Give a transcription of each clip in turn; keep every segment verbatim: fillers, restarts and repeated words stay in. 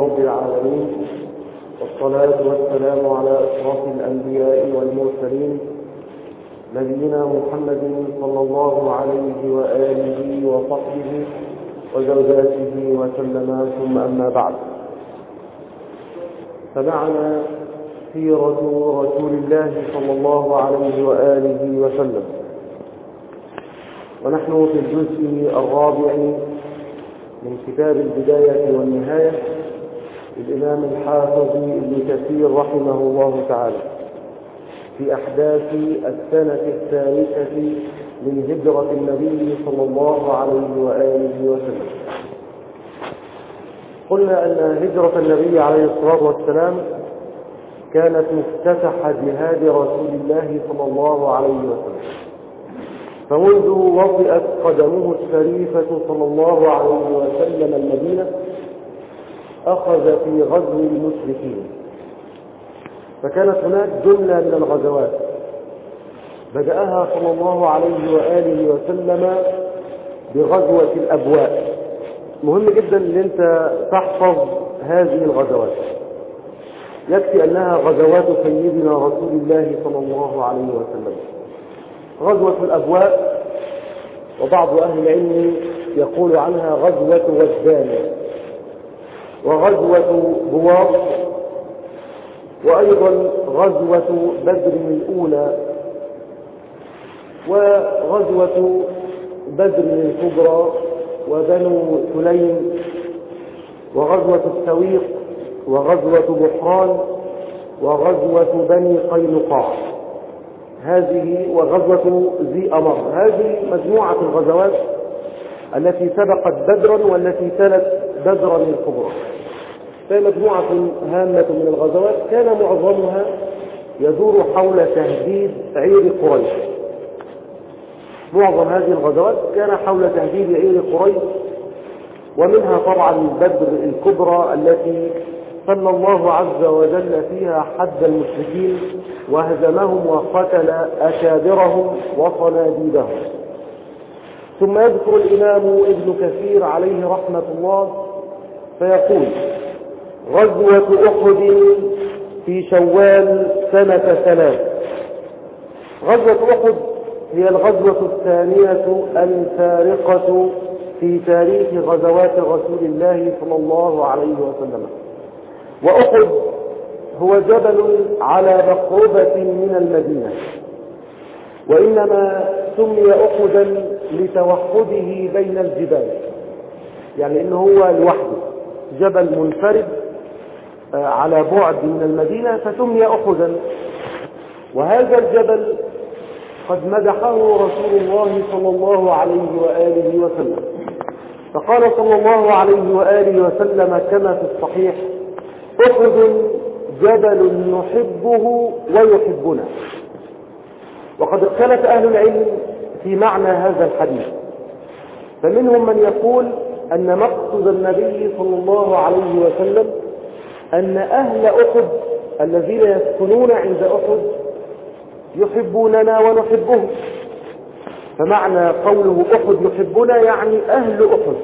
رب العالمين، والصلاة والسلام على أشرف الأنبياء والمرسلين نبينا محمد صلى الله عليه وآله وصحبه وزوجاته وسلم، ثم أما بعد. فمعنا سيرة رسول الله صلى الله عليه وآله وسلم، ونحن في الجزء الرابع من كتاب البداية والنهاية للإمام الحافظ ابن كثير رحمه الله تعالى في أحداث السنة الثالثة من هجرة النبي صلى الله عليه وآله وسلم. قلنا أن هجرة النبي عليه الصلاة والسلام كانت مفتتح جهاد رسول الله صلى الله عليه وسلم، فمنذ وطئت قدمه الشريفة صلى الله عليه وسلم المدينة أخذ في غزو المشركين، فكانت هناك جملة من الغزوات بدأها صلى الله عليه وآله وسلم بغزوة الأبواء. مهم جدا أن أنت تحفظ هذه الغزوات، يكفي أنها غزوات سيدنا رسول الله صلى الله عليه وسلم. غزوة الأبواء، وبعض أهل العلم يقول عنها غزوة غزان، وغزوة بواط، وأيضا غزوة بدر الأولى، وغزوة بدر الكبرى، وبنو سليم، وغزوة السويق، وغزوة بحران، وغزوة بني قينقاع، هذه وغزوة ذي أمر. هذه مجموعة الغزوات التي سبقت بدرا والتي تلت بدرا الكبرى، فهي مجموعة هامة من الغزوات كان معظمها يدور حول تهديد عير قريش. معظم هذه الغزوات كان حول تهديد عير قريش، ومنها طبعا بدر الكبرى التي صلى الله عز وجل فيها حد المشركين وهزمهم وقتل أكابرهم وصناديدهم. ثم يذكر الإمام ابن كثير عليه رحمة الله فيقول: غزوة أحد في شوال سنة ثلاث. غزوة أحد هي الغزوة الثانية الفارقة في تاريخ غزوات رسول الله صلى الله عليه وسلم. وأحد هو جبل على مقربة من المدينة، وإنما سمي أحدا لتوحده بين الجبال، يعني إنه هو لوحده جبل منفرد على بعد من المدينة فسمي أحدا. وهذا الجبل قد مدحه رسول الله صلى الله عليه وآله وسلم، فقال صلى الله عليه وآله وسلم كما في الصحيح: أحد جبل نحبه ويحبنا. وقد اختلف أهل العلم في معنى هذا الحديث، فمنهم من يقول أن مقصد النبي صلى الله عليه وسلم أن أهل أحد الذين يسكنون عند أحد يحبوننا ونحبهم، فمعنى قوله أحد يحبنا يعني أهل أحد.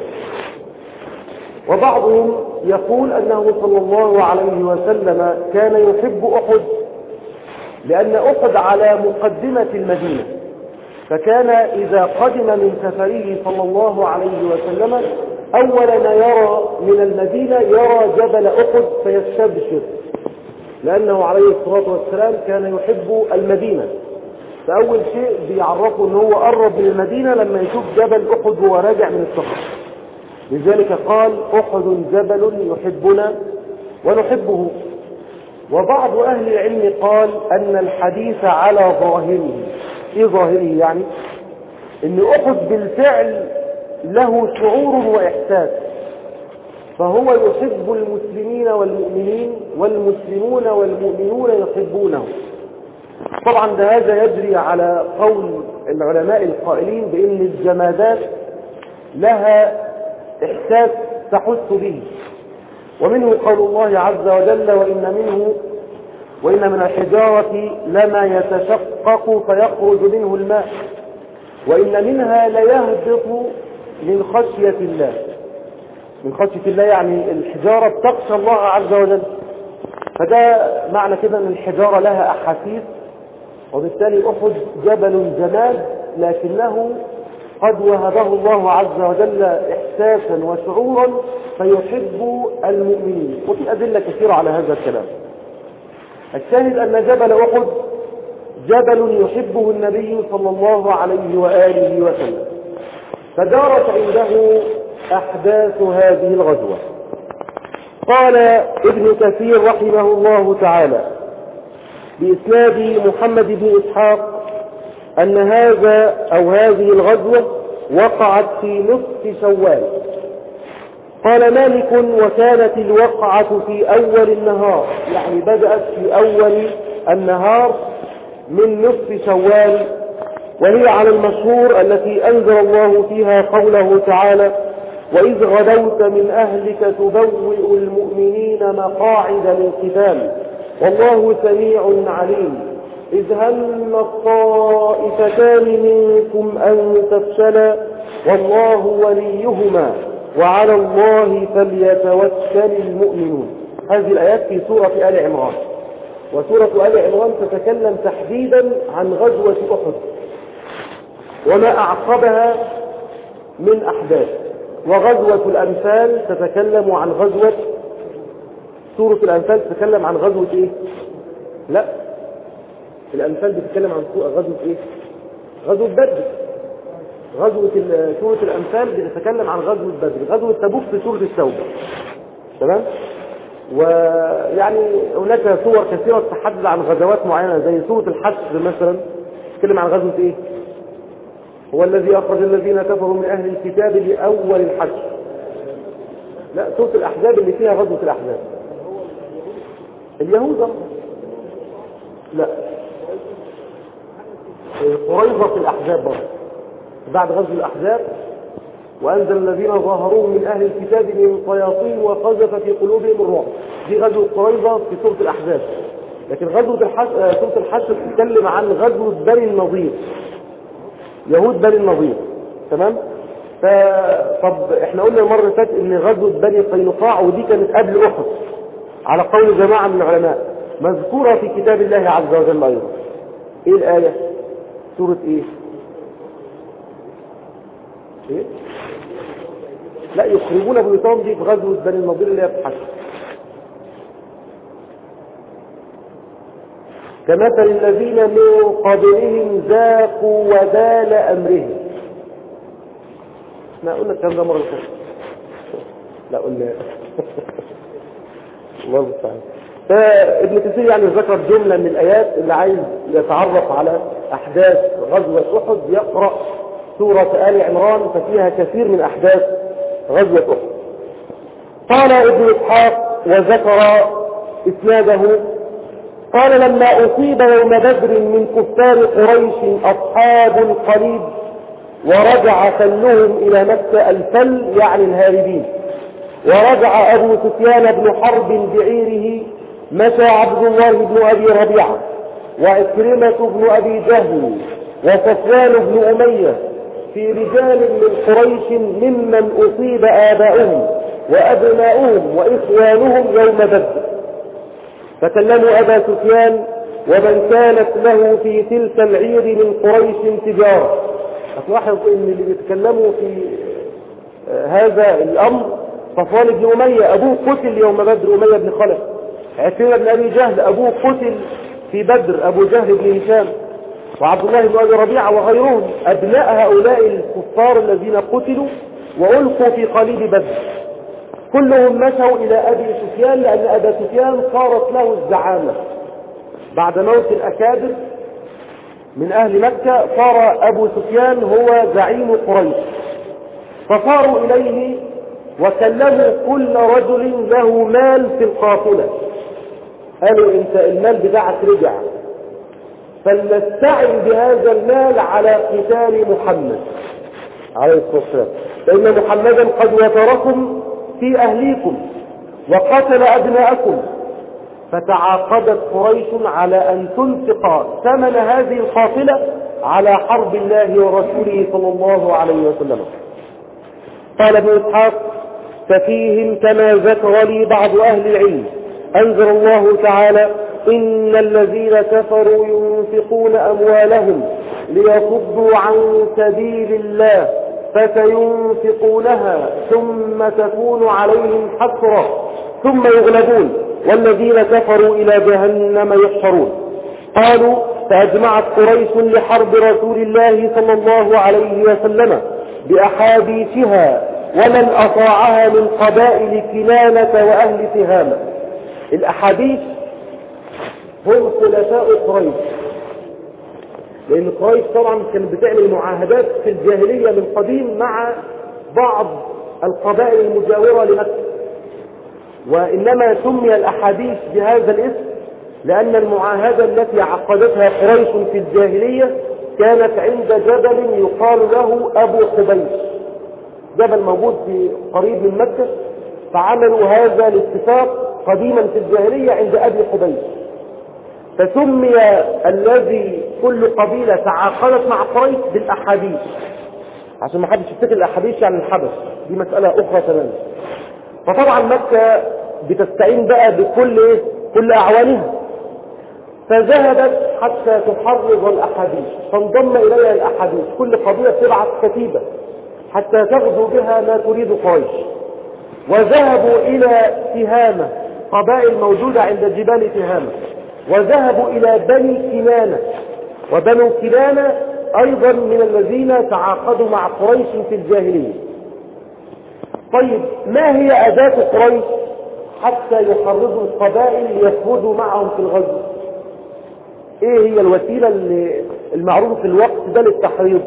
وبعضهم يقول أنه صلى الله عليه وسلم كان يحب أحد لأن أحد على مقدمة المدينة، فكان إذا قدم من سفره صلى الله عليه وسلم أولا يرى من المدينة يرى جبل أحد فيستبشر، لأنه عليه الصلاة والسلام كان يحب المدينة، فأول شيء بيعرفه أنه قرب من المدينة لما يشوف جبل أحد وهو راجع من السفر. لذلك قال: أحد جبل يحبنا ونحبه. وبعض أهل العلم قال أن الحديث على ظاهره. إيه ظاهره؟ يعني أن أحد بالفعل له شعور وإحساس، فهو يحب المسلمين والمؤمنين، والمسلمون والمؤمنون يحبونه. طبعا ده هذا يجري على قول العلماء القائلين بأن الجمادات لها إحساس تحس به، ومنه قول الله عز وجل: وإن منه وإن من الحجارة لما يتشقق فيخرج منه الماء وإن منها ليهبط من خشية الله. من خشية الله يعني الحجارة بتخشى الله عز وجل. فده معنى كده ان الحجارة لها احاسيس، وبالتالي احد جبل جماد لكنه قد وهبه الله عز وجل احساسا وشعورا فيحب المؤمنين، وفي ادلة كثيرة على هذا الكلام. الشاهد ان جبل احد جبل يحبه النبي صلى الله عليه وآله وسلم. فدارت عنده احداث هذه الغزوة. قال ابن كثير رحمه الله تعالى بإسناد محمد بن إسحاق أن هذا أو هذه الغزوة وقعت في نصف شوال. قال مالك وكانت الوقعة في أول النهار، يعني بدأت في أول النهار من نصف شوال، وهي على المشهور التي أنزل الله فيها قوله تعالى وإذ غدوت من أهلك تبوئ المؤمنين مقاعد للقتال والله سميع عليم إذ هم الطائفتان منكم أن تفشلا والله وليهما وعلى الله فليتوكل المؤمنون. هذه الآيات في سورة آل عمران، وسورة آل عمران تتكلم تحديدا عن غزوة أحد وما أعقبها من أحداث. وغزوة الأنفال تتكلم عن غزوة، سورة الأنفال تتكلم عن غزوة إيه؟ لا، الأنفال بتتكلم عن غزوة إيه؟ غزوة بدر. غزوة سورة الأنفال بتتكلم عن غزوة بدر. غزوة تبوك في سورة التوبة. تمام؟ ويعني هناك صور كثيرة تحدث عن غزوات معينة زي سورة الحشر مثلا تتكلم عن غزوة إيه؟ هو الذي أخرج الذين كفروا من أهل الكتاب لأول الحشر. لا، سورة الأحزاب اللي فيها غزوة الأحزاب. اليهود. لا، قريظة في الأحزاب برضه بعد غزو الأحزاب وأنزل الذين ظاهروهم من أهل الكتاب من صياصين وقذف في قلوبهم الرعب. دي غزوة قريظة في سورة الأحزاب. لكن غزوة الحشر سورة الحشر تتكلم عن غزوة بني النضير، يهود بني النضير. تمام؟ ف... طب احنا قلنا المرة اللي فاتت ان غزوة بني قينقاع ودي كانت قبل احد على قول جماعة من العلماء، مذكورة في كتاب الله عز وجل ايضا. ايه الآية؟ سورة ايه؟ ايه؟ لا، يخرجون بيوتهم دي في غزوة بني النضير اللي هي في حشر. كمثل الذين من قبلهم ذاقوا وبال أمرهم. احنا قلنا الكلام ده مرة الثانية. لا قلنا الله المستعان. فابن كثير يعني ذكر جملة من الآيات اللي عايز يتعرف على أحداث غزوة أحد يقرأ سورة آل عمران ففيها كثير من أحداث غزوة أحد. قال ابن إسحاق وذكر إسناده قال لما أصيب يوم بدر من كفار قريش أصحاب القليب ورجع فلهم إلى مكة الفل يعني الهاربين، ورجع أبو سفيان بن حرب بعيره، مشى عبد الله بن أبي ربيعة وعكرمة بن أبي جهل وصفوان بن أمية في رجال من قريش ممن أصيب آباؤهم وأبناؤهم وإخوانهم يوم بدر، فكلموا أبا سفيان ومن كانت له في تلك العير من قريش تجارة. أتلاحظ أن اللي بيتكلموا في هذا الأمر صفوان بن أمية أبوه قتل يوم بدر، أمية بن خلف. عكرمة بن أبي جهل أبوه قتل في بدر، أبو جهل بن هشام. وعبد الله بن أبي ربيعة وغيرهم أبناء هؤلاء الكفار الذين قتلوا وألقوا في قليب بدر، كلهم مشوا إلى أبي سفيان لأن أبا سفيان صارت له الزعامة بعد موت الأكابر من أهل مكة. صار أبو سفيان هو زعيم قريش، فصاروا إليه وكلموا كل رجل له مال في القافلة، قالوا انت المال بتاعك رجع فلنستعن بهذا المال على قتال محمد عليه الصلاة والسلام، فإن محمدا قد وتركم في أهليكم وقتل أبناءكم. فتعاقدت قريش على أن تنفق ثمن هذه القافلة على حرب الله ورسوله صلى الله عليه وسلم. قال ابن إسحاق ففيهم كما ذكر لي بعض أهل العلم أنزل الله تعالى: إن الذين كفروا ينفقون أموالهم ليصدوا عن سبيل الله فسينفقونها ثم تكون عليهم حسرة ثم يغلبون والذين كفروا إلى جهنم يحشرون. قالوا: فأجمعت قريش لحرب رسول الله صلى الله عليه وسلم بأحاديثها ومن أطاعها من قبائل كنانة وأهل تهامة. الأحاديث هم خلفاء قريش، لأن قريش طبعا كانت بتعمل معاهدات في الجاهلية من قديم مع بعض القبائل المجاورة لمكة، وإنما سمي الأحاديث بهذا الاسم لأن المعاهدة التي عقدتها قريش في الجاهلية كانت عند جبل يقال له أبو قبيس، جبل موجود في قريب من مكة، فعملوا هذا الاتفاق قديما في الجاهلية عند أبي قبيس، فسمي الذي كل قبيلة تعاقدت مع قريش بالأحاديث، عشان ما حدش يفتكر الأحاديث يعني الحبس، دي مسألة أخرى تماما. فطبعا مكة بتستعين بقى بكل إيه؟ كل أعوانها، فذهبت حتى تحرض الأحاديث، فانضم إليها الأحاديث، كل قبيلة تبعث كتيبة حتى تغزو بها ما تريد قريش، وذهبوا إلى تهامة، قبائل موجودة عند جبال تهامة، وذهبوا إلى بني كنانة، وبنو كنانة أيضا من الذين تعاقدوا مع قريش في الجاهلية. طيب ما هي أداة قريش حتى يحرضوا القبائل ليخوضوا معهم في الغزو؟ ايه هي الوسيلة اللي المعروفة في الوقت ده للتحريض؟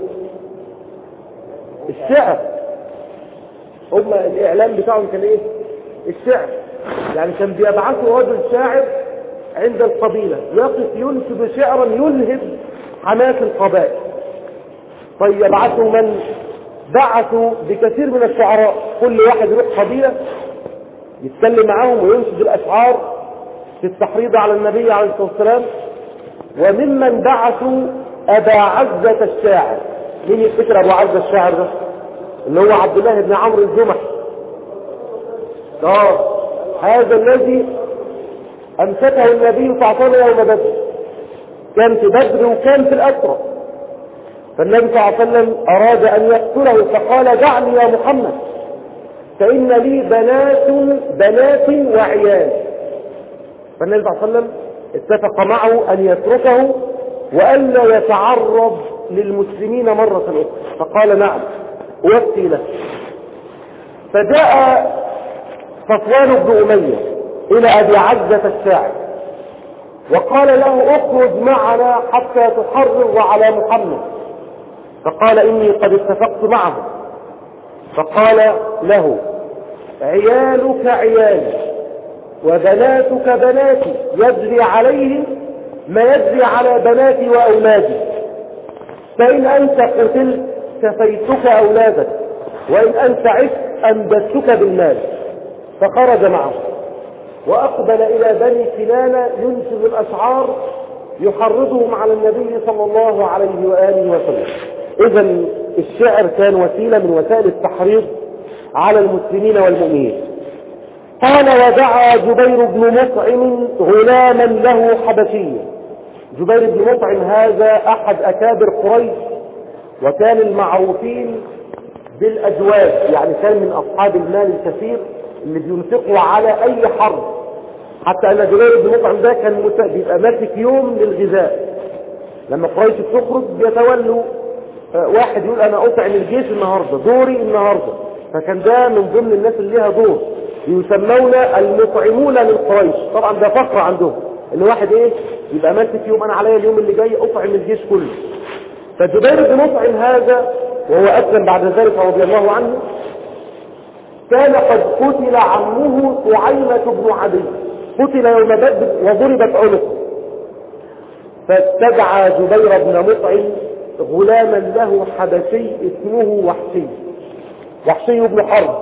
الشعر. هم الإعلام بتاعهم كان ايه؟ الشعر. يعني كان بيبعثوا رجل شاعر عند القبيلة يقف ينشد شعرا يلهب حماس القبائل. طيب يبعثوا من؟ بعثوا بكثير من الشعراء، كل واحد يروح قبيلة يتكلم معاهم وينشد الأشعار في التحريض على النبي عليه الصلاة والسلام. وممن بعثوا أبا عزة الشاعر. مين يفتكر أبو عزة الشاعر ده؟ اللي هو عبد الله بن عمرو الجمحي. اه هذا الذي أمسكه النبي صلى الله عليه وسلم يوم بدر، كان في بدر وكان في الأسرى، فالنبي صلى الله عليه وسلم أراد أن يقتله فقال: دعني يا محمد فإن لي بنات بنات وعيال. فالنبي صلى الله عليه وسلم اتفق معه أن يتركه وألا يتعرض للمسلمين مرة أخرى، فقال: نعم أوفي له. فجاء صفوان بن أمية إلى أبي عزة الشاعر وقال له: اخرج معنا حتى تحرض على محمد. فقال: إني قد اتفقت معه. فقال له: عيالك عيالي وبناتك بناتي، يجري عليهم ما يجري على بناتي وأولادي، فإن أنت قتلت كفيتك أولادك، وإن أنت عشت أنبتك بالمال. فخرج معه وأقبل إلى بني كنانة ينشد الأشعار يحرضهم على النبي صلى الله عليه وآله وسلم. إذن الشعر كان وسيلة من وسائل التحريض على المسلمين والمؤمنين. قال: ودعا جبير بن مطعم غلاما له حبشيا. جبير بن مطعم هذا أحد أكابر قريش، وكان المعروفين بالأجواد، يعني كان من أصحاب المال الكثير اللي بينفقوا على أي حرب، حتى أن جبير بن مطعم ده كان بيبقى ماسك يوم للغذاء. لما قريش بتخرج بيتولوا واحد يقول: أنا أطعم الجيش النهاردة، دوري النهاردة، فكان ده من ضمن الناس اللي لها دور، يسمون المطعمون للقريش. طبعا ده فقرة عندهم ان واحد ايه يبقى ماسك يوم: انا عليا اليوم اللي جاي اطعم الجيش كله. فجبير بن مطعم هذا وهو اسلم بعد ذلك رضي الله عنه كان قد قتل عمه طعيمة بن عدي، قتل يوم بدر وضربت عنقه، فاستدعى جبير بن مطعم غلاما له حبشي اسمه وحشي وحشي بن حرب،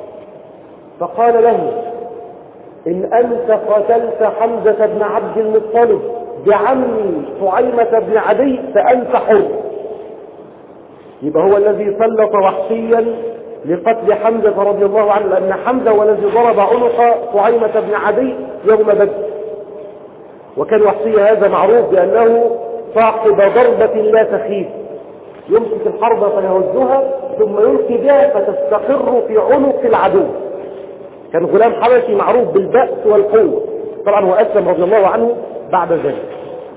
فقال له: إن أنت قتلت حمزة بن عبد المطلب بعمي طعيمة بن عدي فأنت حر. يبقى هو الذي سلط وحشيا لقتل حمزة رضي الله عنه، لأن حمزة هو الذي ضرب عنق طعيمة بن عدي يوم بدر. وكان وحشي هذا معروف بأنه صاحب ضربة لا تخيب، يمسك الحرب فيهزها ثم يلقي بها فتستقر في عنق العدو. كان غلام حبشي معروف بالبأس والقوة، طبعا هو أسلم رضي الله عنه بعد ذلك.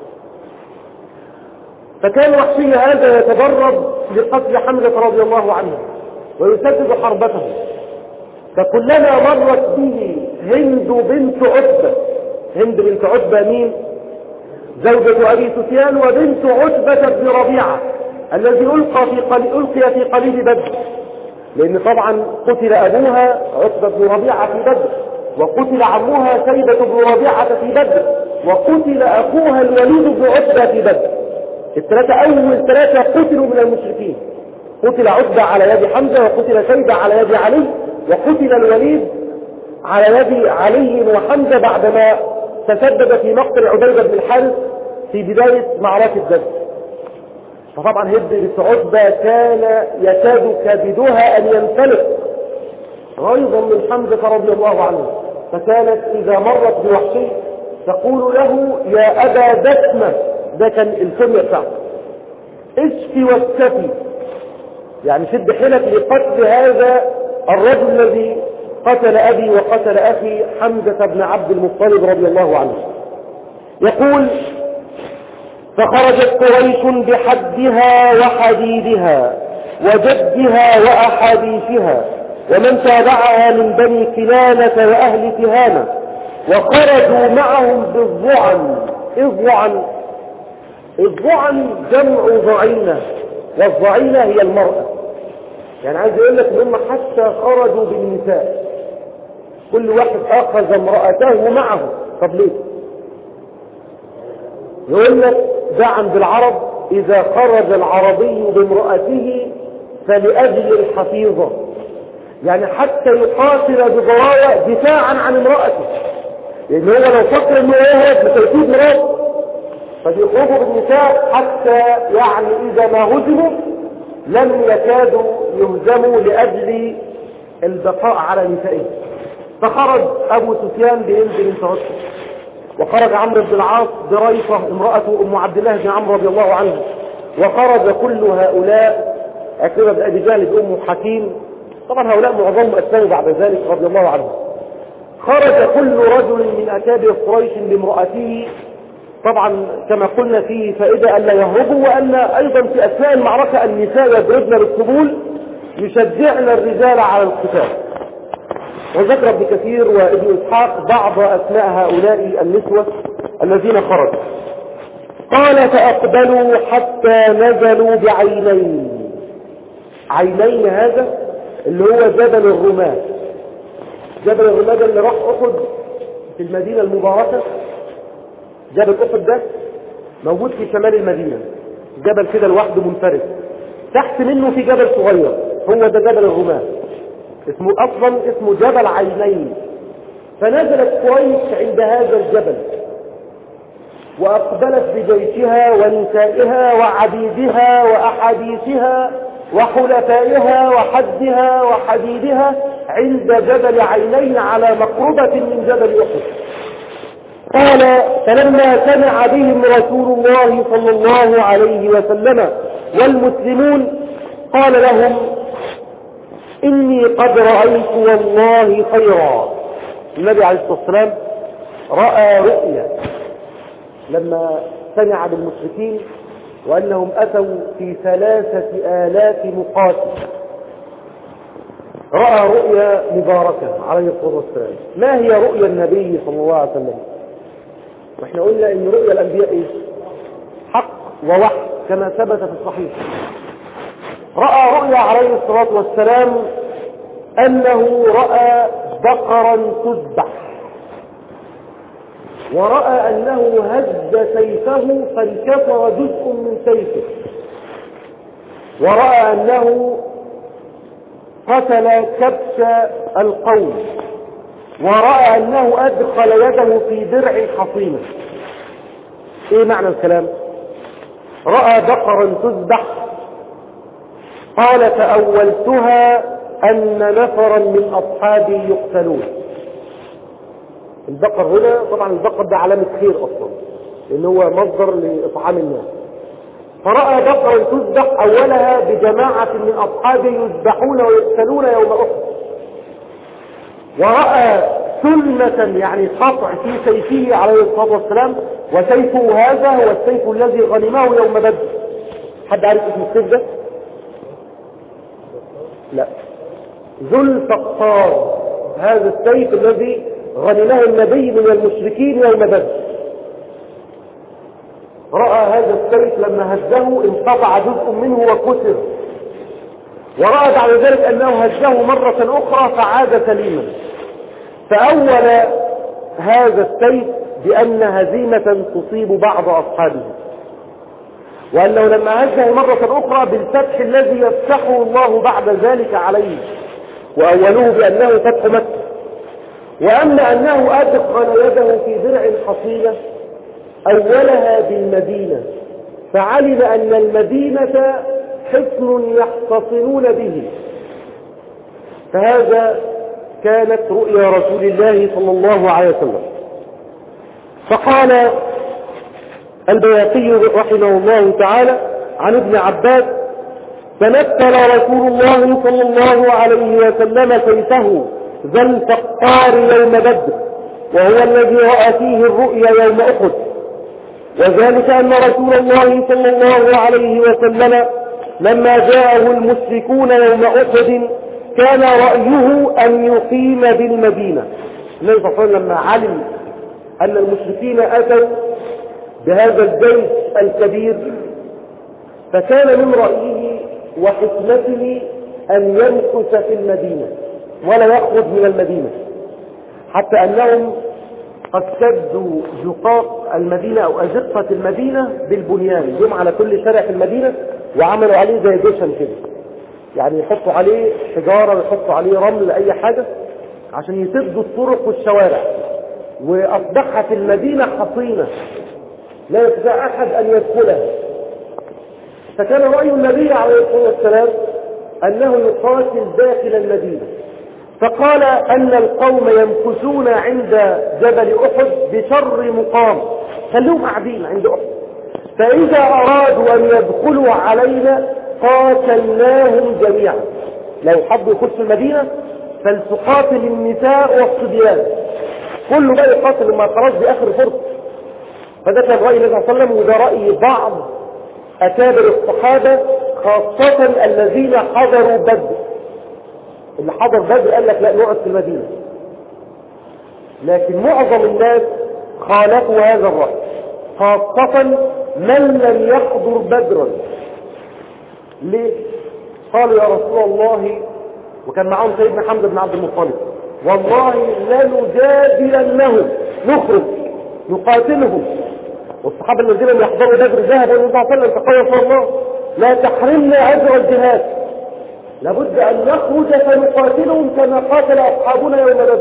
فكان وحشي هذا يتدرب لقتل حمزة رضي الله عنه ويسدد حربته. فكلما مرت به هند بنت عتبة، هند بنت عتبة مين؟ زوجة أبي سفيان وبنت عتبة بن ربيعة الذي ألقى في قليل ألقي في قليل بدر، لأن طبعا قتل أبوها عتبة بن ربيعة في بدر، وقتل عمها سيبة بن ربيعة في بدر، وقتل أخوها الوليد بن عتبة في بدر. الثلاثة أول ثلاثة قتلوا من المشركين، قتل عتبة على يد حمزة، وقتل سيبة على يد علي، وقتل الوليد على يد علي وحمزة بعدما تسبب في مقتل عبيدة بن الحارث في بداية معركة بدر. فطبعا هند بنت عتبة كان يكاد كبدها أن ينفلق غيظا من حمزة رضي الله عنه، فكانت إذا مرت بوحشي تقول له يا أبا دسمة، ده كان الكنية بتاعته، اشفي واكتفي، يعني شد حيلك لقتل هذا الرجل الذي قتل أبي وقتل أخي حمزة بن عبد المطلب رضي الله عنه. يقول فخرجت قريش بحدها وحديدها وجدها وأحاديثها ومن تابعها من بني كنانة وأهل تهامة، وخرجوا معهم بالظعن. الظعن الظعن جمع ضعينة، والضعينة هي المرأة. يعني عايز يقول لك هم حتى خرجوا بالنساء، كل واحد أخذ امرأته معه. طب ليه؟ يقول لك ده عند العرب إذا خرج العربي بامرأته فلأجل الحفيظة، يعني حتى يقاتل بضرايا دفاعا عن امرأته، لأن هو لو فكر انه يهرب بترتيب مراته فبيخرجوا بالنساء حتى يعني إذا ما هزموا لم يكادوا يهزموا لأجل البقاء على نسائه. فخرج أبو سفيان بهند بنت عتبة، وخرج عمرو بن العاص بريفة امرأته أم عبد الله بن عمرو رضي الله عنه، وخرج كل هؤلاء عكرمة بن أبي جهل بأم حكيم، طبعا هؤلاء معظمهم أسلموا بعد ذلك رضي الله عنهم. خرج كل رجل من أكابر قريش بامرأته، طبعا كما قلنا فيه فائدة ألا يهربوا، وأن أيضا في أثناء المعركة النساء يضربن بالطبول يشجعن الرجال على القتال. وذكر ابن كثير وابن إسحاق بعض أسماء هؤلاء النسوة الذين خرجوا. قال فأقبلوا حتى نزلوا بعينين. عينين هذا اللي هو جبل الرماة. جبل الرماة ده اللي راح أحد في المدينة المباركة. جبل أحد ده موجود في شمال المدينة، جبل كده لوحده منفرد، تحت منه في جبل صغير هو ده جبل الرماة، اسمه أصلا اسمه جبل عينين. فنزلت قريش عند هذا الجبل وأقبلت بجيشها ونسائها وعبيدها وأحاديثها وحلفائها وحدها وحديدها عند جبل عينين على مقربة من جبل أحد. قال فلما سمع بهم رسول الله صلى الله عليه وسلم والمسلمون قال لهم إني قد رأيت والله خيرا. النبي عليه الصلاة والسلام رأى رؤيا لما سمع بالمشركين وأنهم أتوا في ثلاثة آلاف مقاتل، رأى رؤيا مباركة عليه الصلاة والسلام. ما هي رؤيا النبي صلى الله عليه وسلم؟ واحنا قلنا ان رؤيا الأنبياء ايه؟ حق ووحي كما ثبت في الصحيح. رأى رؤيا عليه الصلاة والسلام أنه رأى بقرا تذبح، ورأى أنه هز سيفه فانكسر جزء من سيفه، ورأى أنه قتل كبش القوم، ورأى أنه أدخل يده في درع حصينة. إيه معنى الكلام؟ رأى بقرا تذبح، قال فأولتها أن نفرا من أصحابي يقتلون. البقر هنا طبعا البقر ده علامة خير أصلا، لأن هو مصدر لإطعام الناس. فرأى بقرا تذبح أولها بجماعة من أصحابه يذبحون ويقتلون يوم أحد، ورأى سلمة يعني قطع في سيفه عليه الصلاة والسلام، وسيفه هذا هو السيف الذي غنمه يوم بدر. حد عارف اسم السيف ده؟ لا، ذو الفقار، هذا السيف الذي غنمه النبي من المشركين يوم بدر. رأى هذا السيف لما هزه انقطع جزء منه وكسر، ورأى بعد ذلك أنه هزه مرة أخرى فعاد سليما. فأول هذا السيف بأن هزيمة تصيب بعض أصحابه، وأنه لما هزه مرة أخرى بالفتح الذي يفتحه الله بعد ذلك عليه، وأولوه بأنه فتح مكة. وأما أنه أدخل يده في درع حصينة أولها بالمدينة، فعلم أن المدينة حصن يحتصنون به. فهذا كانت رؤيا رسول الله صلى الله عليه وسلم. فقال البيهقي رحمه الله تعالى عن ابن عباس: تنكل رسول الله صلى الله عليه وسلم سيفه ذا الفقار يوم بدر، وهو الذي رأى فيه الرؤيا يوم أحد. وذلك أن رسول الله صلى الله عليه وسلم لما جاءه المشركون يوم أحد كان رأيه أن يقيم بالمدينة. النبي صلى الله عليه وسلم لما علم أن المشركين أتوا بهذا الجيش الكبير، فكان من رأيه وحكمته أن يمكث في المدينة ولا يخرج من المدينة، حتى أنهم قد سدوا زقاق المدينة أو أزقة المدينة بالبنيان، يوم على كل شارع في المدينة وعملوا عليه زي جيشا كده، يعني يحطوا عليه حجارة ويحطوا عليه رمل أي حاجة عشان يسدوا الطرق والشوارع، وأصبحت المدينة حصينة لا يستطيع أحد أن يدخلها. فكان رأي النبي عليه الصلاة والسلام أنه يقاتل داخل المدينة، فقال أن القوم يمكثون عند جبل أحد بشر مقام، خلوهم قاعدين عند أحد، فإذا أرادوا أن يدخلوا علينا قاتلناهم جميعا. لو حبوا يخشوا المدينة فلتقاتل النساء والصبيان، كله بقى يقاتل ما خلاص بآخر فرصة. فده كان رأي النبي صلى الله عليه وسلم، وده رأي بعض أكابر الصحابة خاصة الذين حضروا بدر. اللي حضر بدر قال لك لا نقعد في المدينة، لكن معظم الناس خالفوا هذا الرأي، خاصة من لم يحضر بدرا. ليه؟ قالوا يا رسول الله، وكان معهم سيدنا حمزة بن عبد المطلب: والله لنجادلنهم، نخرج نقاتلهم. والصحابة الذين لم يحضروا بدر ذهبوا النبي صلى الله عليه وسلم فقال يا رسول الله لا تحرمنا أجر الجهاد، لابد أن نخرج فنقاتلهم كما قاتل أصحابنا يوم بدر.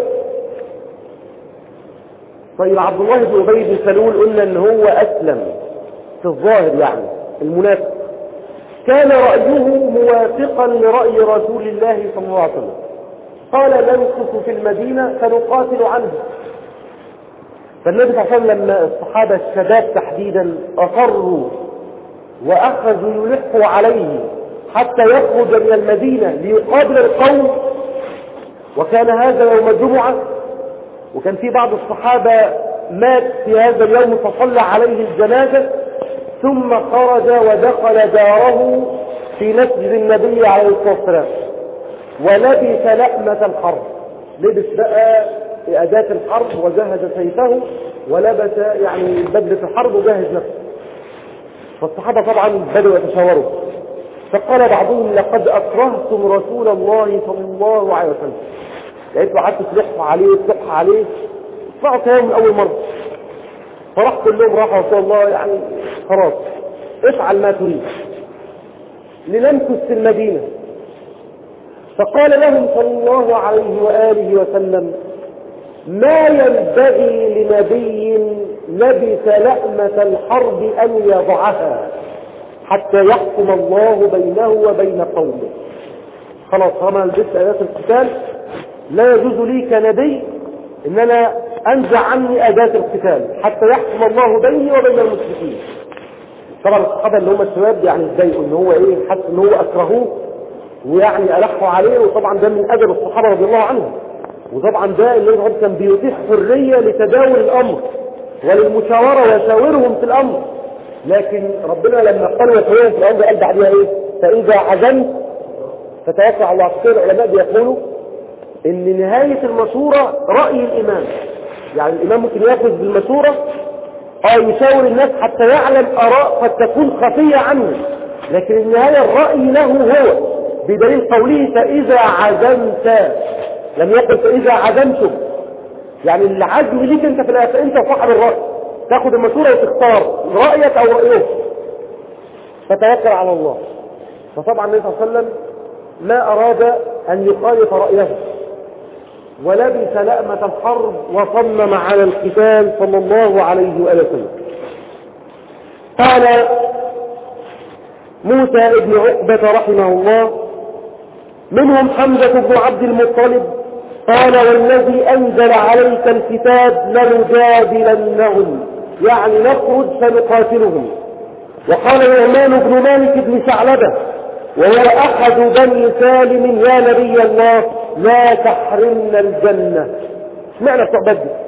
طيب عبد الله بن أبي بن سلول قلنا ان هو أسلم في الظاهر، يعني المنافق، كان رأيه موافقا لرأي رسول الله صلى الله عليه وسلم، قال نمكث في المدينة فنقاتل عنه. فالنبي صلى الله عليه وسلم لما الصحابة الشباب تحديدا أصروا وأخذوا يلحوا عليه حتى يخرج من المدينة ليقابل القوم، وكان هذا يوم الجمعة، وكان في بعض الصحابة مات في هذا اليوم فصلى عليه الجنازة، ثم خرج ودخل داره في مسجد النبي عليه الصلاة والسلام ولبس لأمة الحرب، لبس بقى أداة الحرب وجهز سيفه ولبس يعني بدلة الحرب وجهز نفسه. فالصحابة طبعا بدأوا يتشاوروا، فقال بعضهم لقد أكرهتم رسول الله صلى الله عليه وسلم، لقيتوا قعدتوا تلحوا عليه تلحوا عليه طلعوا كلام من أول مرة. فراح كلهم راحوا رسول الله يعني خلاص افعل ما تريد لنمكث في المدينة. فقال لهم صلى الله عليه وآله وسلم ما ينبغي لنبي لبس لأمة الحرب أن يضعها حتى يحكم الله بينه وبين قومه. خلاص طالما لبست اداه القتال لا يجوز لي كنبي ان انا انزع عني اداه القتال حتى يحكم الله بيني وبين المشركين. طبعا الصحابه اللي هم الشباب يعني اتضايقوا ان هو ايه، حس ان هو اكرهوه ويعني الحوا عليه، وطبعا ده من ادب الصحابه رضي الله عنهم. وطبعا ده اللي كان بيتيح حريه لتداول الامر وللمشاوره ويشاورهم في الامر. لكن ربنا لما قال وشاورهم في الامر قال بعدها ايه؟ فاذا عزمت فتوكل على الله. كثير العلماء بيقولوا ان نهايه المشوره راي الامام، يعني الامام ممكن ياخذ بالمشوره اه يشاور الناس حتى يعلم اراء قد تكون خفيه عنه، لكن النهايه الراي له هو، بدليل قوله فاذا عزمت، لم يقل فاذا عزمتم. يعني العزم ليك انت في الاخر، انت صاحب الراي، تاخذ المشوره وتختار رايك او رايه، فتوكل على الله. فطبعا النبي صلى الله عليه وسلم ما اراد ان يخالف رايه، ولبس لأمة الحرب وصمم على القتال صلى الله عليه وآله وسلم. قال موسى بن عقبة رحمه الله منهم حمزة بن عبد المطلب قال والذي أنزل عليك الكتاب لنجادلنهم، يعني نخرج فنقاتلهم. وقال نعمان بن مالك بن ثعلبة وهو أحد بني سالم يا نبي الله لا تحرمنا الجنة. معنى الصحبة دي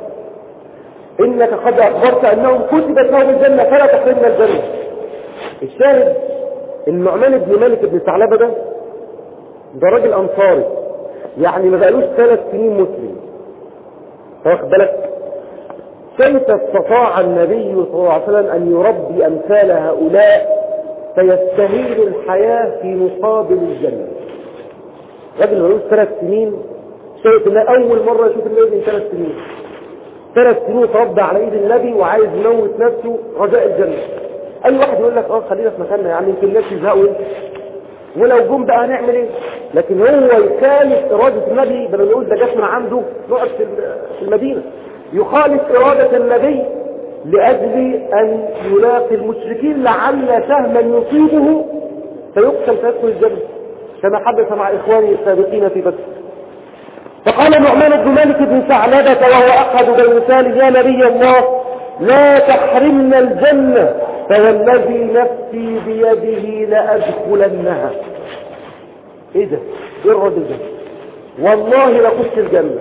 إنك قد أخبرت أنهم كتبت لهم الجنة فلا تحرمنا الجنة. الشاهد النعمان بن مالك بن ثعلبة ده ده راجل أنصاري، يعني ما بقالوش ثلاث سنين مسلم. واخد بالك كيف استطاع النبي صلى الله عليه وسلم أن يربي أمثال هؤلاء فيستهيل الحياة في مقابل الجنة؟ راجل ملوش ثلاث سنين شايف انه اول مرة يشوف النبي من ثلاث سنين، ثلاث سنين تربى على ايد النبي وعايز يموت نفسه رجاء الجنة. اي واحد يقول لك اه خلينا في مكاننا، يعني يمكن الناس يزهقوا ولو جم بقى هنعمل ايه؟ لكن هو يخالف اراده النبي، بدل نقول ده جت من عنده نقعد في المدينه، يخالف اراده النبي لاجل ان يلاقي المشركين لعل سهما يصيبه فيقتل فيدخل الجنه كما حدث مع اخوانه السابقين في بدر. فقال نعمان بن مالك بن ثعلبة وهو احد بني سالم يا نبي الله لا تحرمنا الجنه فوالذي نفسي بيده لأدخلنها. ايه ده؟ ايه الرجل ده؟ والله لأخش الجنة.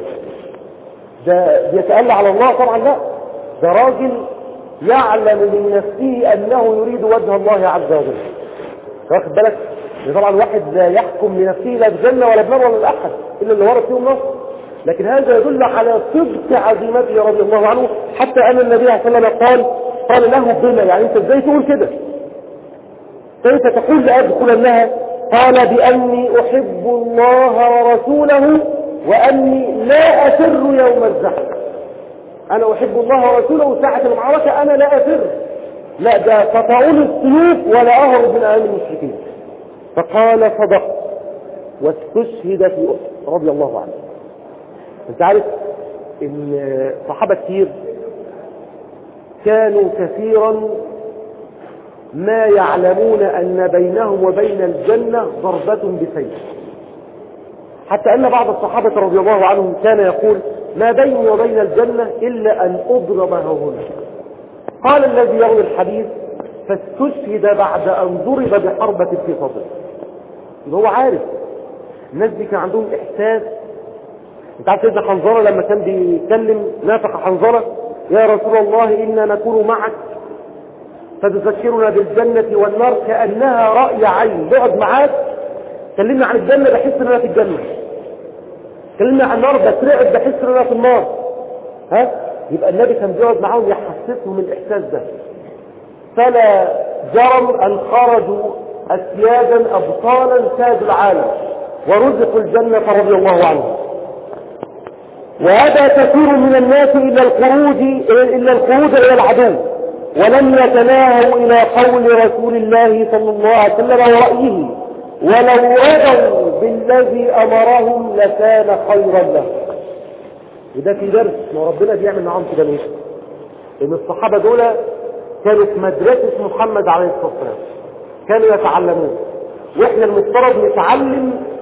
ده بيتألى على الله؟ طبعا لا، ده راجل يعلم من نفسه أنه يريد وجه الله عز وجل. واخد بالك؟ طبعا واحد لا يحكم لنفسه لا بجنة ولا بنار ولا بأحد إلا اللي ورد فيهم نصر، لكن هذا يدل على صدق عزيمته رضي الله عنه، حتى أن النبي صلى الله عليه وسلم قال قال له بما، يعني انت ازاي تقول كده؟ كيف تقول لأدخلنها؟ قال بأني أحب الله ورسوله وأني لا أفر يوم الزحف. أنا أحب الله ورسوله ساعة المعركة أنا لا أفر، لا ده قطعون السيوف ولا أهرب من أمام المشركين. فقال صدق واستشهد في أحد رضي الله عنه. انت عارف ان صحابة كتير كانوا كثيرا ما يعلمون أن بينهم وبين الجنة ضربة بسيف، حتى أن بعض الصحابة رضي الله عنهم كان يقول ما بيني وبين الجنة إلا أن أضرب هنا. قال الذي يروي الحديث فاستشهد بعد أن ضرب بحربة في صدره. هو عارف الناس دي كان عندهم إحساس. انت عارف سيدنا حنظلة لما كان بيتكلم نافق حنظلة يا رسول الله إنا نكون معك فتذكرنا بالجنة والنار كأنها رأي عين. بقعد معاك كلمنا عن الجنة بحس ان انا في الجنة، كلمنا عن النار بترعب بحس ان انا في النار. ها يبقى النبي كان بيقعد معاهم يحسسهم الإحساس ده. فلا جرم أن خرجوا أسيادا أبطالا سادوا العالم ورزقوا الجنة رضي الله عنهم. وهذا كثير من الناس إلا الخروج إلا الخروج إلى العدو، ولم يتناهوا إلى قول رسول الله صلى الله عليه وسلم ورأيه، ولو رضوا بالذي أمرهم لكان خيرا له. وده في درس ما ربنا بيعمل معاهم كده ليه؟ إن الصحابة دول كانوا في مدرسة محمد عليه الصلاة والسلام، كانوا يتعلمون، وإحنا المفترض نتعلم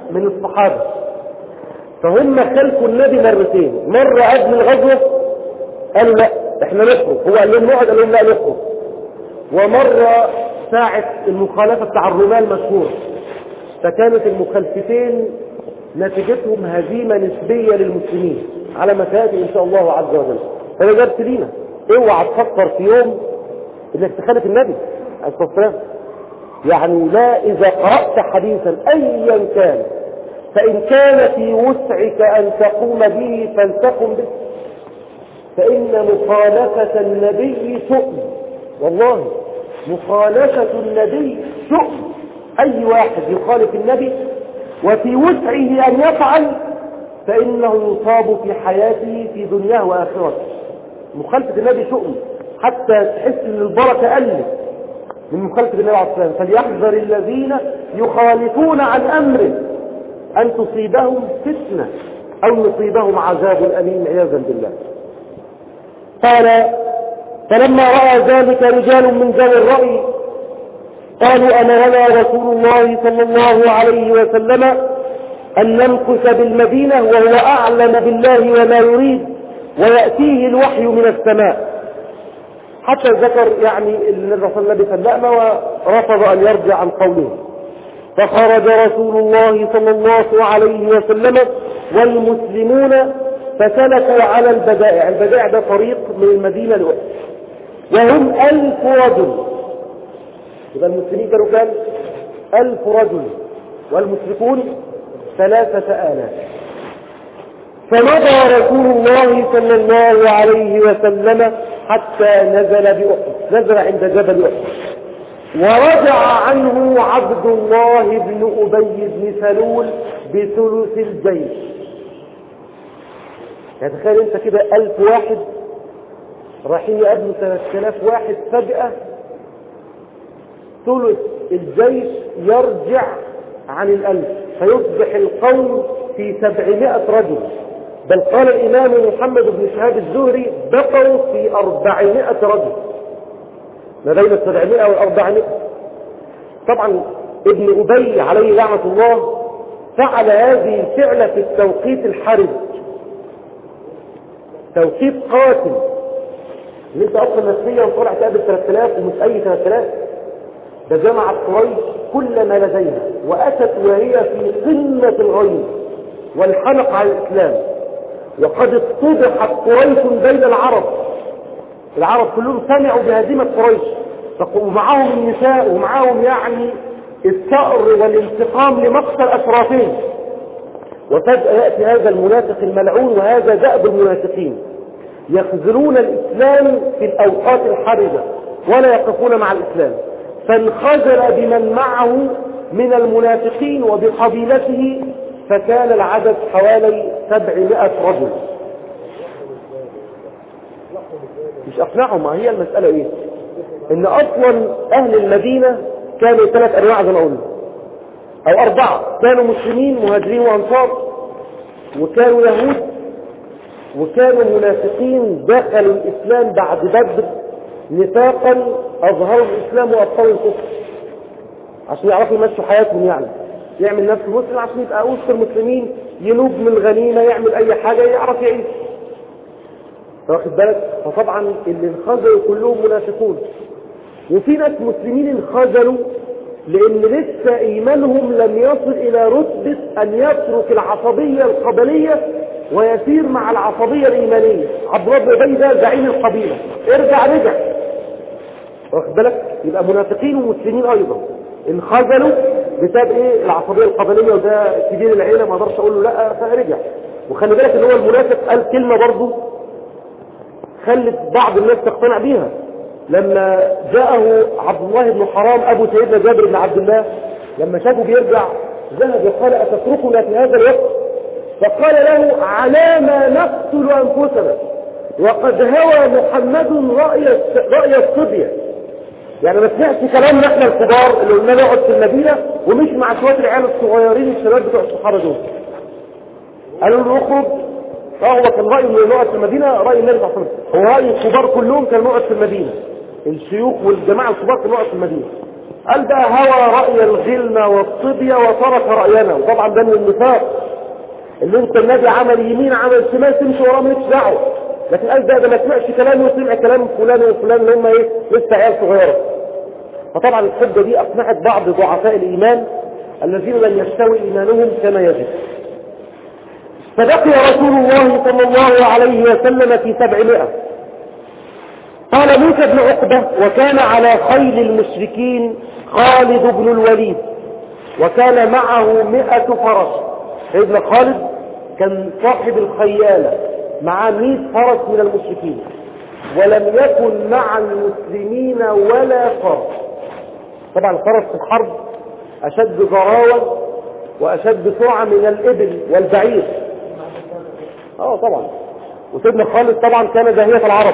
من الصحابة، فهم خلفوا النبي مرتين، مرة قبل الغزوة قالوا لا احنا نخرج، هو قال لهم نقعد، قال لهم لا نخرج، ومرة ساعة المخالفة بتاع الرمال مشهورة، فكانت المخالفتين نتيجتهم هزيمة نسبية للمسلمين على ما سيأتي إن شاء الله عز وجل. فده جابت لينا اوعى تفكر في يوم انك تخالف النبي عليه الصلاة والسلام. يعني لا، إذا قرأت حديثا أيا كان فإن كان في وسعك أن تقوم به فلتقم به، فإن مخالفة النبي شؤم، والله مخالفة النبي شؤم. أي واحد يخالف النبي وفي وسعه أن يفعل فإنه يصاب في حياته في دنياه وآخرته. مخالفة النبي شؤم، حتى تحس أن البركة قلت من مخالفة النبي عليه الصلاة والسلام. فليحذر الذين يخالفون عن أمره أن تصيبهم فتنة أو يصيبهم عذاب أليم عياذا بالله. قال: فلما رأى ذلك رجال من ذوي الرأي قالوا: أمرنا رسول الله صلى الله عليه وسلم أن نمكث بالمدينة وهو أعلم بالله وما يريد ويأتيه الوحي من السماء، حتى ذكر يعني النبي صلى الله عليه وسلم ورفض أن يرجع عن قوله. فخرج رسول الله صلى الله عليه وسلم والمسلمون فسلكوا على البدائع. البدائع ده طريق من المدينة لأحد، وهم ألف رجل. يبقى المسلمين كانوا كام؟ ألف رجل، والمشركون ثلاثة آلاف. فمضى رسول الله صلى الله عليه وسلم حتى نزل بأحد، نزل عند جبل أحد، ورجع عنه عبد الله بن أبي بن سلول بثلث الجيش. يعني تخيل انت كده ألف واحد رايحين يقابلوا ثلاثة آلاف واحد، فجأة ثلث الجيش يرجع عن الألف، فيصبح القوم في سبعمائة رجل. بل قال الإمام محمد بن شهاب الزهري: بقوا في أربعمائة رجل، ما بين السبعمائة والأربعمائة. طبعا ابن أبي عليه لعنة الله فعل هذه الفعلة في التوقيت الحرج، توقيت قاتل. ان انت اصلا نفسيا طلع تقابل ثلاثة آلاف ومش اي ثلاثة آلاف، ده جمعت قريش كل ما لديها واتت وهي في قمة الغيظ والحنق على الاسلام، وقد اتضحت قريش بين العرب. العرب كلهم سمعوا بهزيمة قريش، ومعهم النساء ومعهم يعني الثأر والانتقام لمقتل أشرافهم. وفجأة يأتي هذا المنافق الملعون، وهذا دأب المنافقين، يخذلون الإسلام في الأوقات الحرجة ولا يقفون مع الإسلام، فانخذل بمن معه من المنافقين وبقبيلته، فكان العدد حوالي سبعمائة رجل. مش أقنعهم، ما هي المسألة إيه؟ إن أصلا أهل المدينة كانوا ثلاث أنواع زي ما قلنا أو أربعة، كانوا مسلمين مهاجرين وأنصار، وكانوا يهود، وكانوا منافقين دخلوا الإسلام بعد بدر نفاقا، أظهروا الإسلام وأبطلوا الكفر عشان يعرفوا يمشوا حياتهم، يعني يعمل نفسه مسلم عشان يبقى وسط المسلمين، ينوب من الغنيمة، يعمل أي حاجة يعرف يعيش. واخد بالك؟ فطبعا اللي انخذلوا كلهم منافقون، وفي ناس مسلمين انخذلوا لأن لسه إيمانهم لم يصل إلى رتبة أن يترك العصبية القبلية ويسير مع العصبية الإيمانية. عبد الله بن أبي ده زعيم القبيلة، ارجع رجع. واخد بالك؟ يبقى منافقين ومسلمين أيضا انخذلوا بسبب إيه؟ العصبية القبلية، وده كبير العيلة ما اقدرش أقول له لا، فرجع. وخلي بالك إن هو المنافق قال كلمة برضه خلت بعض الناس تقتنع بيها. لما جاءه عبد الله بن حرام أبو سيدنا جابر بن عبد الله، لما شافه بيرجع ذهب وقال: أتتركنا في هذا الوقت؟ فقال له: على ما نقتل أنفسنا وقد هوى محمد رأي رأي الصبية. يعني ما سمعش كلامنا احنا الكبار اللي قلنا نقعد في المدينة ومش مع شوية العيال الصغيرين الشباب بتوع الصحابة دول. قالوا له: اخرج. فهو كان رأيه انه نقعد في المدينة، رأي النبي صلى الله عليه وسلم، هو رأي الكبار كلهم كان نقعد في المدينة، الشيوخ والجماعة الكبار كانوا نقعد في المدينة. قال بقى هوى رأي الغلمة والصبية وترك رأينا. وطبعا ده من النفاق اللي انت النبي عمل يمين عمل شمال تمشي وراه مالكش دعوه. لكن قال ده ده ما سمعش كلامي وسمع كلام فلان وفلان اللي هم ايه لسه عيال صغيره. فطبعا الحجه دي اقنعت بعض ضعفاء الايمان الذين لم يستوي ايمانهم كما يجب. فبقي رسول الله صلى الله عليه وسلم في سبعمائة. قال موسى بن عقبة وكان على خيل المشركين خالد بن الوليد وكان معه مئة فرس. سيدنا خالد كان صاحب الخيالة مع مئة فرس من المشركين، ولم يكن مع المسلمين ولا فرس. طبعا الفرس في الحرب أشد ضراوة وأشد سرعة من الإبل والبعير. اه طبعا. وسيدنا خالد طبعا كان داهية العرب.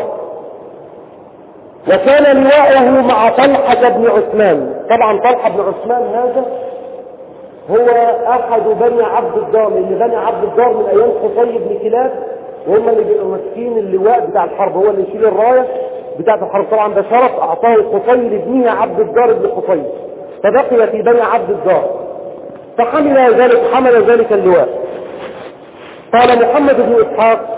وكان لواءه مع طلحة بن عثمان. طبعا طلحة بن عثمان هذا هو أحد بني عبد الدار، لأن بني عبد الدار من أيام قصي بن كلاب وهم اللي بيبقوا ماسكين اللواء بتاع الحرب، هو اللي يشيل الراية بتاعة الحرب. طبعا ده شرف أعطاه قصي لابنه عبد الدار بن قصي، فبقي في بني عبد الدار فحمل ذلك حمل ذلك اللواء. قال محمد بن إسحاق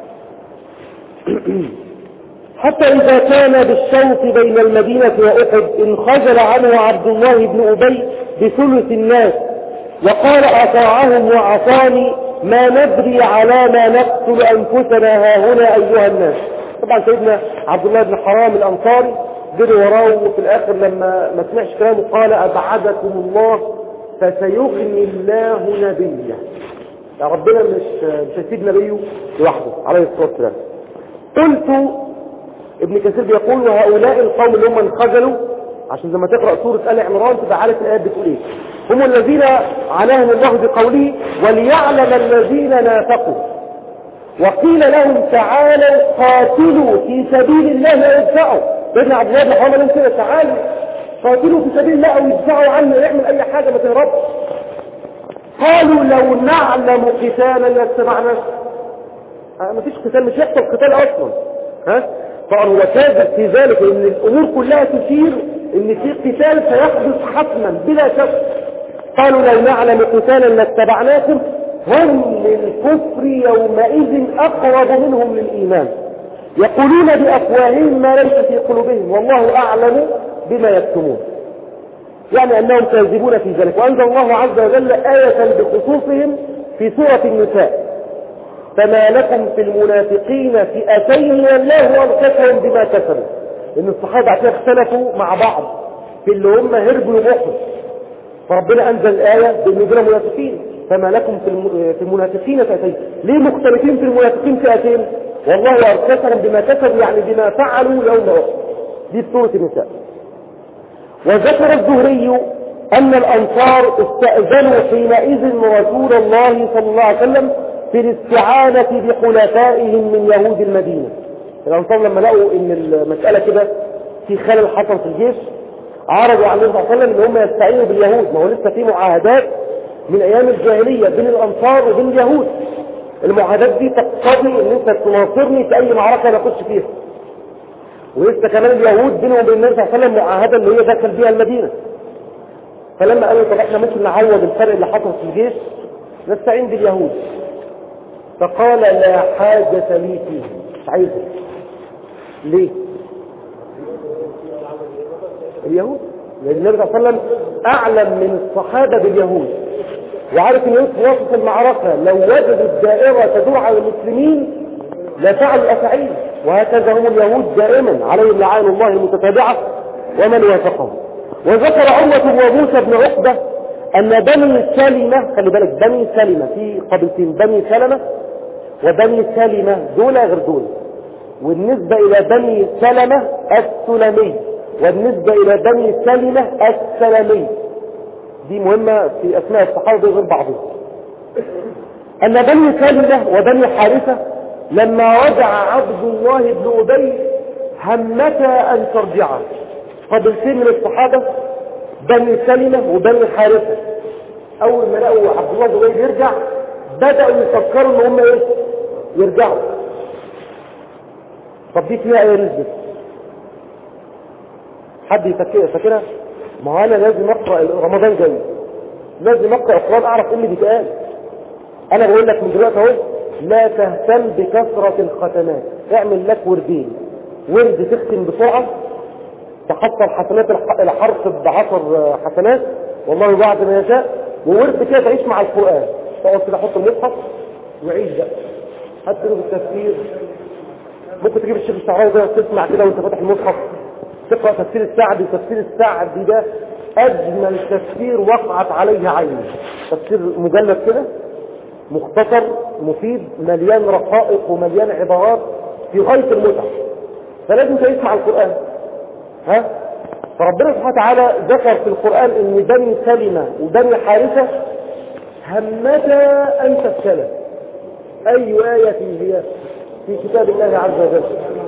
حتى إذا كان بالشوط بين المدينة وأحد انخجل عنه عبد الله بن أبي بثلث الناس وقال أطاعهم وعصاني ما ندري على ما نقتل أنفسنا هاهنا أيها الناس. طبعا سيدنا عبد الله بن حرام الأنصاري جري وراه وفي الآخر لما ما سمعش كلامه قال أبعدكم الله فسيغني الله نبيه. يا ربنا مش مش هيسيب نبيه لوحده عليه الصلاة والسلام. قلت ابن كثير بيقول وهؤلاء القوم اللي هم انخجلوا، عشان لما تقرأ سورة آل عمران تبقى عارف الآيات بتقول ايه، هم الذين عناهم الله بقوله وليعلم الذين نافقوا وقيل لهم تعالوا قاتلوا في سبيل الله وادفعوا. ابن عبد الله بن حرام قال كده تعالوا قاتلوا في سبيل الله او يدفعوا عنه يعمل اي حاجه ما تهربش. قالوا لو نعلم قتالا لاتبعناه. آه ما فيش قتال، مش يحصل قتال اصلا. ها طبعا هو كاذب في ذلك ان الامور كلها تشير ان في قتال سيحدث حتما بلا شك. قالوا لو نعلم قتالا لاتبعناكم هم للكفر يومئذ اقرب منهم للايمان يقولون بافواههم ما ليس في قلوبهم والله اعلم بما يكتمون. يعني انهم كاذبون في ذلك. وانزل الله عز وجل آية بخصوصهم في سورة النساء فما لكم في المنافقين فئتين والله أركسهم بما كسبوا. إن الصحابة عشان اختلفوا مع بعض في اللي هم هربوا لمحن، فربنا أنزل الآية بأن دول منافقين فما لكم في المنافقين فئتين. ليه مختلفين في المنافقين فئتين؟ والله أركسهم بما كسبوا يعني بما فعلوا يوم أحد. دي في سورة النساء. وذكر الزهري أن الأنصار استأذنوا حينئذ رسول الله صلى الله عليه وسلم في الاستعانة بخلفائهم من يهود المدينة. الأنصار لما لقوا ان المسألة كده في خلل حصل في الجيش عرضوا على النبي صلى الله عليه وسلم ان هم يستعينوا باليهود. ما هو لسه في معاهدات من ايام الجاهلية بين الأنصار وبين اليهود. المعاهدات دي تقتضي ان انت تناصرني في اي معركة انا اخش فيها. ولسه كمان اليهود بينهم وبين النبي صلى الله عليه وسلم معاهدة اللي هي دخل بيها المدينة. فلما قالوا طب احنا ممكن نعوض الفرق اللي حصل في الجيش نستعين باليهود. فقال لا حاجة لي فيه، مش عايزه. ليه؟ اليهود، لأن النبي صلى الله عليه وسلم أعلم من الصحابة باليهود وعارف ان اليهود في وسط المعركة لو وجدوا الدائرة تدور على المسلمين لفعلوا الأفعيل. وهكذا هم اليهود دائما عليهم لعائن الله المتتابعة ومن وافقهم. وذكر عروة وموسى بن عقبة أن بني سلمة، خلي بالك بني سلمة في قبيلتين بني سلمة وبني سلمة دول غير دول. والنسبة إلى بني سلمة السلمي والنسبة إلى بني سلمة السلمي. دي مهمة في أسماء الصحابة غير بعضهم. أن بني سلمة وبني حارثة لما رجع عبد الله بن أبي همتا أن ترجعا. قبيلتين من الصحابة بني سلمة وبني حارثة أول ما لقوا عبد الله بن أبي يرجع بدأوا يفكروا ان هم ايه يرجعوا. طب دي فيها ايه نسبة؟ حد يفكرها؟ ما هو انا لازم اقرا، رمضان جاي لازم اقرا القران اعرف ايه اللي بيتقال. انا بقول لك من دلوقتي اهو لا تهتم بكثره الختمات، اعمل لك وردين، ورد تختم بسرعه تحصل حسنات الحرف بعشر حسنات والله بعد ما يشاء، وورد كده تعيش مع القران، تقعد كده حط المصحف وعيش بقى، هات له بالتفسير. ممكن تجيب الشيخ الشعراوي ده تسمع كده وانت فاتح المصحف تقرا تفسير السعدي. تفسير السعدي ده اجمل تفسير وقعت عليه عيني، تفسير مجلد كده مختصر مفيد مليان رقائق ومليان عبارات في غايه المتعه، فلازم تعيش مع القران. ها فربنا سبحانه وتعالى ذكر في القران ان بني سلمة وبني حارثة همتا ان تفشلا. اي آية هي في كتاب الله عز وجل؟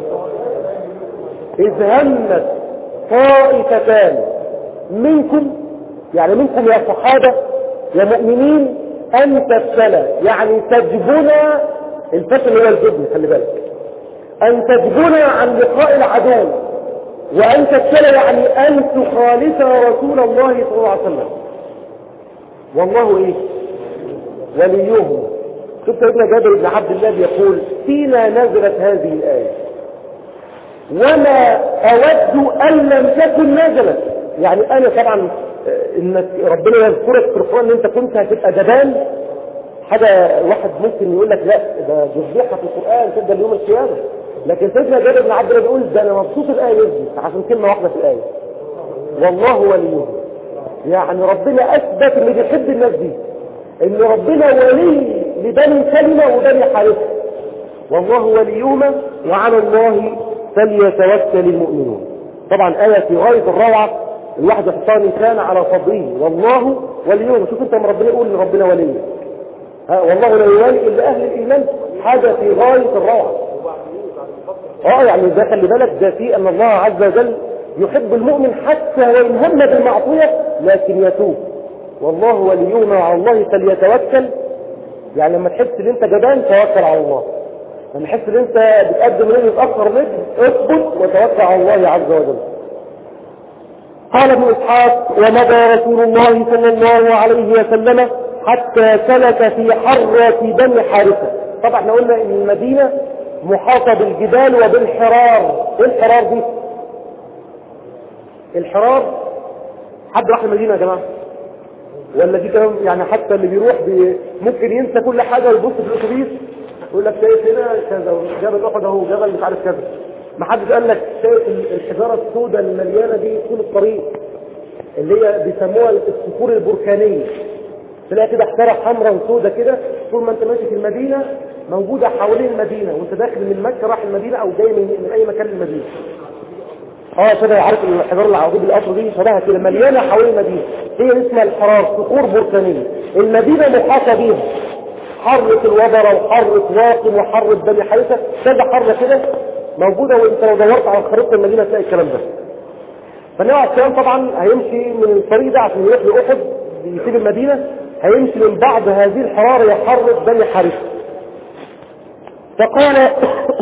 إذ همت طائفتان منكم، يعني منكم يا صحابة يا مؤمنين، أن تفشلا، يعني تجبنا، الفشل هو الجبن، خلي بالك، أن تجبنا عن لقاء العدو، وأن تفشلا يعني أن تخالف رسول الله صلى الله عليه وسلم. والله إيه؟ وليهم. شفت ابن جابر بن عبد الله بيقول فينا نزلت هذه الآية وما أود أن لم تكن نزلت. يعني أنا طبعا إنك ربنا يذكرك في القرآن إن أنت كنت هتبقى جبان، حاجة واحد ممكن يقول لك لا ده جزيحة في القرآن تبدأ اليوم القيامة، لكن سيدنا جابر بن عبد الله بيقول ده أنا مبسوط الآية دي عشان كلمة واحدة في الآية والله وليهم. يعني ربنا أثبت إن بيحب الناس دي، إن ربنا ولي لبني سلمة وبني حارثة، والله وليهما وعلى الله فليتوكل المؤمنون. طبعا آية في غاية الروعة، الواحد يحطها الإنسان على صدره، والله وليهما. شوف انت لما ربنا يقول ان ربنا ولي، ها والله لا يولي الا اهل الايمان، حاجة في غاية الروعة. اه يعني ده خلي بالك، ده في ان الله عز وجل يحب المؤمن حتى وان هم بالمعصية لكن يتوب، والله وليهما وعلى الله فليتوكل. يعني لما تحس ان انت جبان توكل على الله، لما تحس ان انت بتقدم رجل اكثر رجل اثبت وتوكل على الله عز وجل. قال ابن اسحاق ومضى رسول الله صلى الله عليه وسلم حتى سلك في حرة بني حارثة. طبعا احنا قلنا ان المدينة محاطة بالجبال وبالحرار. ايه الحرار دي؟ الحرار حد راح المدينة يا جماعة ولا دي كمان؟ يعني حتى اللي بيروح بي ممكن ينسى كل حاجة ويبص في الاتوبيس يقول لك شايف هنا كذا جبل احد اهو، جبل مش عارف كذا. ما حدش قال لك شايف الحجاره السوداء المليانه دي طول الطريق اللي هي بيسموها الصخور البركانيه، تلاقي كده حجاره حمراء وسوداء كده طول ما انت ماشي في المدينه موجوده حوالين المدينه، وانت داخل من مكه رايح المدينه او جاي من, من اي مكان للمدينه. اه شبه، عارف الحجاره اللي عوجوب القطر دي شبهها كده مليانه حوالين المدينه، هي اسمها الحرار، صخور بركانيه. المدينه محاطه بيها، حرة الوبرة وحرة واقم وحرة بني حارثة، كذا حرة كده موجودة، وانت لو دورت على خريطة المدينة تلاقي الكلام ده. فالنبي عليه السلام طبعا هيمشي من الطريق ده عشان يروح لأحد يسيب المدينة، هيمشي من بعض هذه الحرارة يا حرة بني حارثة. فقال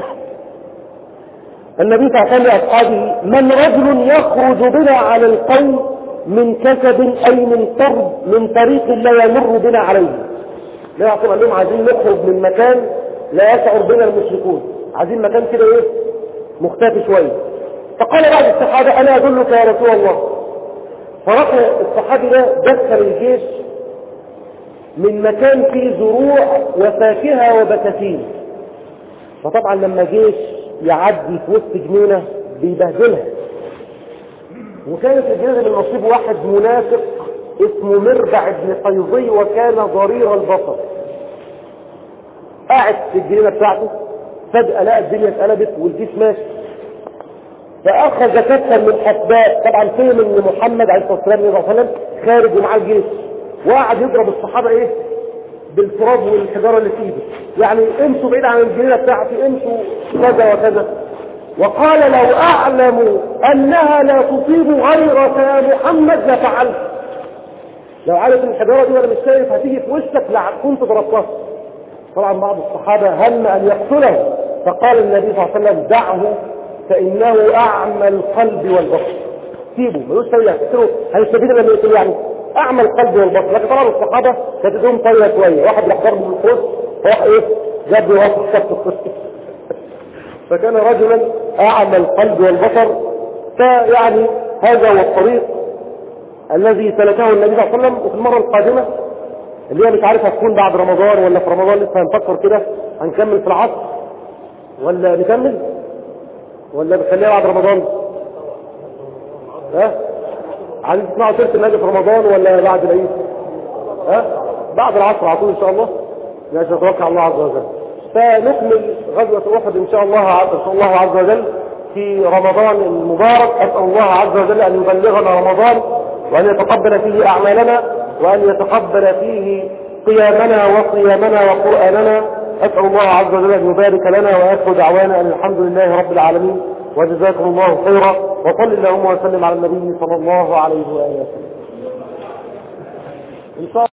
النبي صلى الله عليه وسلم لأصحابه من رجل يخرج بنا على القوم من كسب أي من طرد من طريق لا يمر بنا عليه. لا يعطوا قال لهم عايزين نخرج من مكان لا يشعر بنا المشركون، عايزين مكان كده ايه مختفي شويه. فقال بعض الصحابه انا ادلك يا رسول الله. فراح الصحابي ده دخل الجيش من مكان فيه زروع وفاكهه وبساتين، فطبعا لما جيش يعدي في وسط جنينه بيبهدلها، وكانت الجنينه من نصيب واحد منافق اسمه مربع بن قيظي وكان ضرير البصر، قاعد في الجنينه بتاعته، فجأة لقى الدنيا اتقلبت والجيش ماشي، فأخذ كفا من حسبات، طبعا فهم ان محمد عليه الصلاة والسلام خارج ومعاه الجيش، وقعد يضرب الصحابة ايه بالتراب والحجارة اللي في ايده، يعني امشوا بعيد عن الجنينة بتاعتي، امشوا كذا وكذا. وقال لو اعلم انها لا تصيب غيرك يا محمد لفعلت، لو عارف الحجارة دي وانا مش شايف هتيجي في وشك كنت ضربتها. طبعا بعض الصحابة هم ان يقتله، فقال النبي صلى الله عليه وسلم دعه فانه اعمى القلب والبصر، سيبه ملوش سيء هتكسره هيستفيد لما يقتله يعني. اعمى القلب والبصر. لكن طبعا الصحابه كانت لهم طريقه شويه، واحد راح ضربه بالقوس فراح ايه جاب له واحد فكان رجلا اعمى القلب والبصر. فيعني هذا هو الطريق الذي سلكه النبي صلى الله عليه وسلم. وفي المره القادمه اللي هي مش عارف هتكون بعد رمضان ولا في رمضان لسه هنفكر كده، هنكمل في العصر ولا نكمل ولا نخليها بعد رمضان؟ ها عايزين تسمعوا سيره النبي في رمضان ولا بعد العيد؟ ها بعد العصر على طول ان شاء الله. ماشي نتوكل على الله عز وجل. فنكمل غزوه احد ان شاء الله عز ان شاء الله عز وجل في رمضان المبارك. اسال الله عز وجل ان يبلغنا رمضان وان يتقبل فيه اعمالنا وان يتقبل فيه قيامنا وصيامنا وقراننا. اسال الله عز وجل ان يبارك لنا وياخذ دعوانا ان الحمد لله رب العالمين وجزاكم الله خيرا. وصل اللهم وسلم على النبي صلى الله عليه واله وسلم.